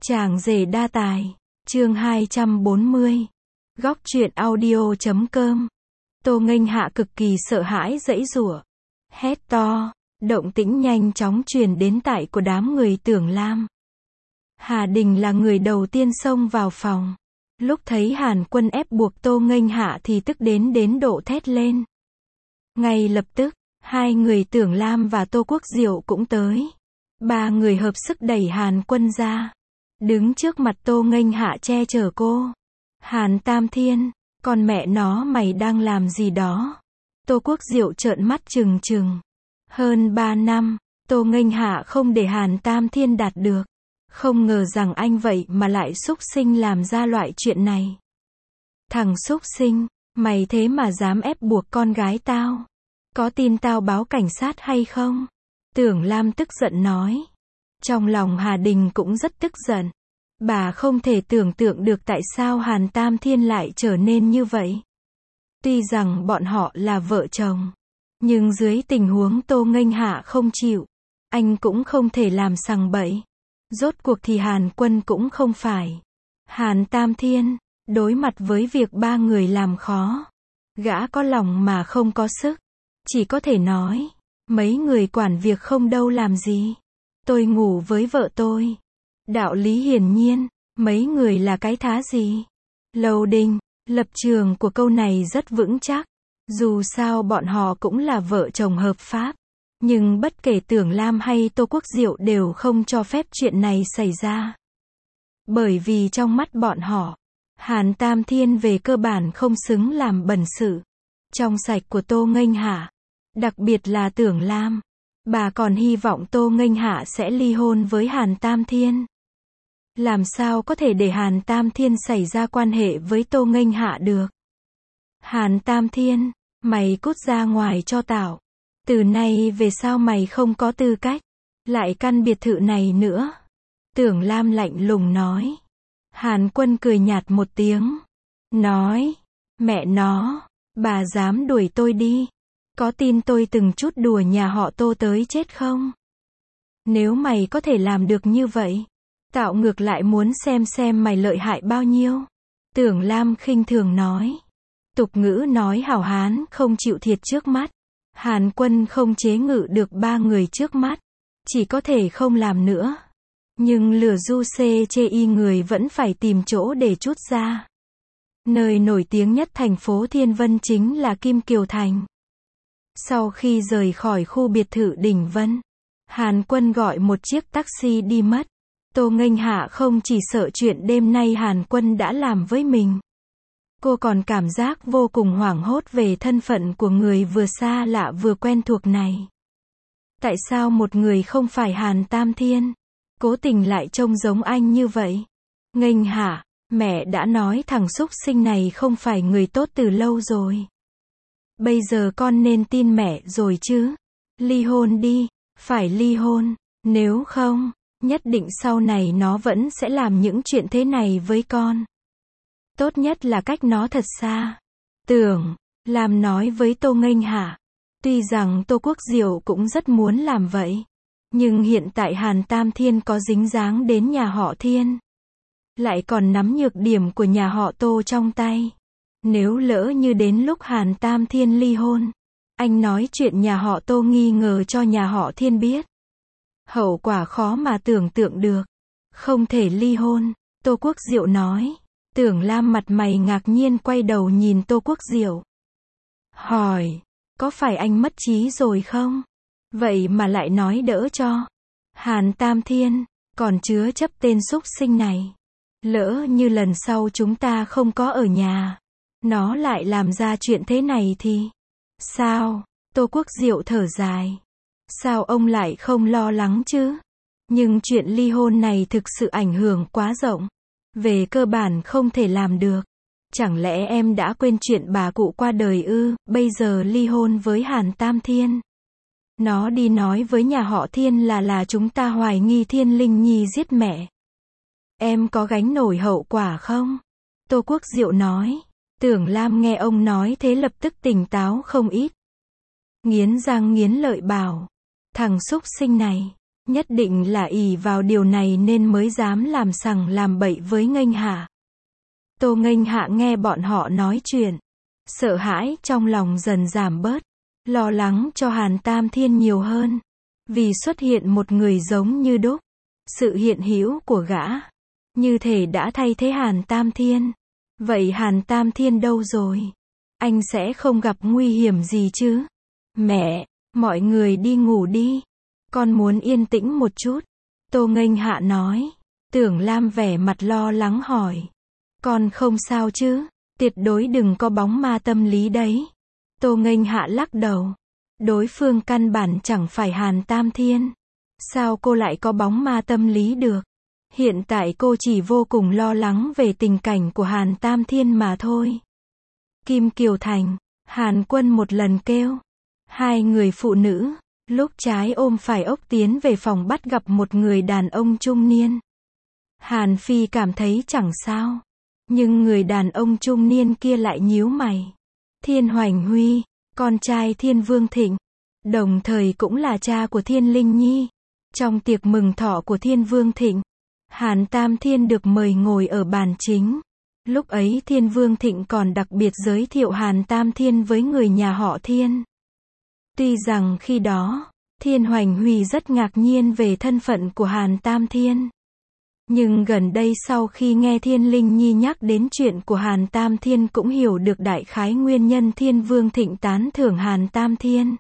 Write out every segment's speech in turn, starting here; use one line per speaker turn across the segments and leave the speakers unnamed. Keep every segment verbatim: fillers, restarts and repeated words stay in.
Chàng rể đa tài, chương hai trăm bốn mươi. Góc truyện audio chấm com. Tô Nghênh Hạ cực kỳ sợ hãi giãy giụa, hét to, động tĩnh nhanh chóng truyền đến tai của đám người Tưởng Lam. Hà Đình là người đầu tiên xông vào phòng. Lúc thấy Hàn Quân ép buộc Tô Nghênh Hạ thì tức đến đến độ thét lên. Ngay lập tức, hai người Tưởng Lam và Tô Quốc Diệu cũng tới. Ba người hợp sức đẩy Hàn Quân ra, đứng trước mặt Tô Nghênh Hạ che chở cô. Hàn Tam Thiên, con mẹ nó mày đang làm gì đó? Tô Quốc Diệu trợn mắt trừng trừng. Hơn ba năm, Tô Nghênh Hạ không để Hàn Tam Thiên đạt được. Không ngờ rằng anh vậy mà lại xúc sinh làm ra loại chuyện này. Thằng xúc sinh, mày thế mà dám ép buộc con gái tao. Có tin tao báo cảnh sát hay không? Tưởng Lam tức giận nói. Trong lòng Hà Đình cũng rất tức giận. Bà không thể tưởng tượng được tại sao Hàn Tam Thiên lại trở nên như vậy. Tuy rằng bọn họ là vợ chồng, nhưng dưới tình huống Tô Nghênh Hạ không chịu, anh cũng không thể làm sằng bậy. Rốt cuộc thì Hàn Quân cũng không phải. Hàn Tam Thiên, đối mặt với việc ba người làm khó, gã có lòng mà không có sức. Chỉ có thể nói, mấy người quản việc không đâu làm gì. Tôi ngủ với vợ tôi. Đạo lý hiển nhiên, mấy người là cái thá gì? Lầu Đình, lập trường của câu này rất vững chắc. Dù sao bọn họ cũng là vợ chồng hợp pháp. Nhưng bất kể Tưởng Lam hay Tô Quốc Diệu đều không cho phép chuyện này xảy ra. Bởi vì trong mắt bọn họ, Hàn Tam Thiên về cơ bản không xứng làm bẩn sự trong sạch của Tô Nghênh Hạ. Đặc biệt là Tưởng Lam. Bà còn hy vọng Tô Nghênh Hạ sẽ ly hôn với Hàn Tam Thiên. Làm sao có thể để Hàn Tam Thiên xảy ra quan hệ với Tô Nghênh Hạ được? Hàn Tam Thiên, mày cút ra ngoài cho tao. Từ nay về sau mày không có tư cách lại căn biệt thự này nữa. Tưởng Lam lạnh lùng nói. Hàn Quân cười nhạt một tiếng. Nói, mẹ nó, bà dám đuổi tôi đi. Có tin tôi từng chút đùa nhà họ Tô tới chết không? Nếu mày có thể làm được như vậy, tạo ngược lại muốn xem xem mày lợi hại bao nhiêu. Tưởng Lam khinh thường nói. Tục ngữ nói hảo hán không chịu thiệt trước mắt. Hàn Quân không chế ngự được ba người trước mắt. Chỉ có thể không làm nữa. Nhưng lửa du xê chê y người vẫn phải tìm chỗ để trút ra. Nơi nổi tiếng nhất thành phố Thiên Vân chính là Kim Kiều Thành. Sau khi rời khỏi khu biệt thự Đỉnh Vân, Hàn Quân gọi một chiếc taxi đi mất. Tô Nghênh Hạ không chỉ sợ chuyện đêm nay Hàn Quân đã làm với mình. Cô còn cảm giác vô cùng hoảng hốt về thân phận của người vừa xa lạ vừa quen thuộc này. Tại sao một người không phải Hàn Tam Thiên, cố tình lại trông giống anh như vậy? Nghênh Hạ, mẹ đã nói thằng xúc sinh này không phải người tốt từ lâu rồi. Bây giờ con nên tin mẹ rồi chứ. Ly hôn đi, phải ly hôn, nếu không, nhất định sau này nó vẫn sẽ làm những chuyện thế này với con. Tốt nhất là cách nó thật xa. Tưởng Lam nói với Tô Nghênh Hạ. Tuy rằng Tô Quốc Diệu cũng rất muốn làm vậy, nhưng hiện tại Hàn Tam Thiên có dính dáng đến nhà họ Thiên, lại còn nắm nhược điểm của nhà họ Tô trong tay. Nếu lỡ như đến lúc Hàn Tam Thiên ly hôn, anh nói chuyện nhà họ Tô nghi ngờ cho nhà họ Thiên biết, hậu quả khó mà tưởng tượng được. Không thể ly hôn, Tô Quốc Diệu nói. Tưởng Lam mặt mày ngạc nhiên quay đầu nhìn Tô Quốc Diệu. Hỏi, có phải anh mất trí rồi không? Vậy mà lại nói đỡ cho. Hàn Tam Thiên, còn chứa chấp tên xúc sinh này. Lỡ như lần sau chúng ta không có ở nhà, nó lại làm ra chuyện thế này thì... Sao? Tô Quốc Diệu thở dài. Sao ông lại không lo lắng chứ? Nhưng chuyện ly hôn này thực sự ảnh hưởng quá rộng. Về cơ bản không thể làm được. Chẳng lẽ em đã quên chuyện bà cụ qua đời ư? Bây giờ ly hôn với Hàn Tam Thiên, nó đi nói với nhà họ Thiên là là chúng ta hoài nghi Thiên Linh Nhi giết mẹ. Em có gánh nổi hậu quả không? Tô Quốc Diệu nói. Tưởng Lam nghe ông nói thế lập tức tỉnh táo không ít. Nghiến răng nghiến lợi bảo. Thằng xúc sinh này, Nhất định là ỷ vào điều này nên mới dám làm sằng làm bậy với Nghênh Hạ. Tô Nghênh Hạ nghe bọn họ nói chuyện, sợ hãi trong lòng dần giảm bớt, lo lắng cho Hàn Tam Thiên nhiều hơn. Vì xuất hiện một người giống như đúc, sự hiện hữu của gã, như thể đã thay thế Hàn Tam Thiên. Vậy Hàn Tam Thiên đâu rồi? Anh sẽ không gặp nguy hiểm gì chứ? Mẹ, mọi người đi ngủ đi. Con muốn yên tĩnh một chút. Tô Nghênh Hạ nói. Tưởng Lam vẻ mặt lo lắng hỏi. Con không sao chứ? Tuyệt đối đừng có bóng ma tâm lý đấy. Tô Nghênh Hạ lắc đầu. Đối phương căn bản chẳng phải Hàn Tam Thiên. Sao cô lại có bóng ma tâm lý được? Hiện tại cô chỉ vô cùng lo lắng về tình cảnh của Hàn Tam Thiên mà thôi. Kim Kiều Thành, Hàn Quân một lần kêu. Hai người phụ nữ, lúc trái ôm phải ốc tiến về phòng bắt gặp một người đàn ông trung niên. Hàn Phi cảm thấy chẳng sao. Nhưng người đàn ông trung niên kia lại nhíu mày. Thiên Hoành Huy, con trai Thiên Vương Thịnh, đồng thời cũng là cha của Thiên Linh Nhi. Trong tiệc mừng thọ của Thiên Vương Thịnh, Hàn Tam Thiên được mời ngồi ở bàn chính. Lúc ấy Thiên Vương Thịnh còn đặc biệt giới thiệu Hàn Tam Thiên với người nhà họ Thiên. Tuy rằng khi đó, Thiên Hoành Huy rất ngạc nhiên về thân phận của Hàn Tam Thiên. Nhưng gần đây sau khi nghe Thiên Linh Nhi nhắc đến chuyện của Hàn Tam Thiên cũng hiểu được đại khái nguyên nhân Thiên Vương Thịnh tán thưởng Hàn Tam Thiên.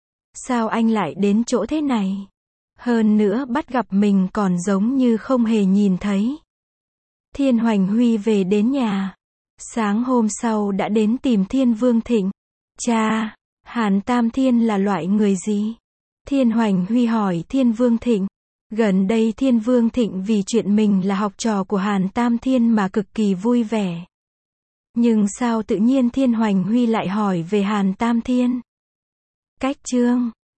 Sao anh lại đến chỗ thế này? Hơn nữa bắt gặp mình còn giống như không hề nhìn thấy. Thiên Hoành Huy về đến nhà. Sáng hôm sau đã đến tìm Thiên Vương Thịnh. Cha, Hàn Tam Thiên là loại người gì? Thiên Hoành Huy hỏi Thiên Vương Thịnh. Gần đây Thiên Vương Thịnh vì chuyện mình là học trò của Hàn Tam Thiên mà cực kỳ vui vẻ. Nhưng sao tự nhiên Thiên Hoành Huy lại hỏi về Hàn Tam Thiên? Cách chương